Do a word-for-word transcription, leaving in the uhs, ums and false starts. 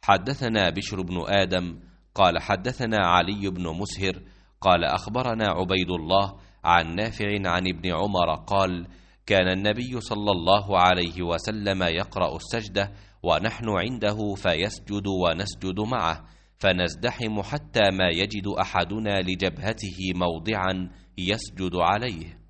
حدثنا بشر بن آدم قال حدثنا علي بن مسهر قال أخبرنا عبيد الله عن نافع عن ابن عمر قال كان النبي صلى الله عليه وسلم يقرأ السجدة ونحن عنده فيسجد ونسجد معه، فنزدحم حتى ما يجد أحدنا لجبهته موضعا يسجد عليه.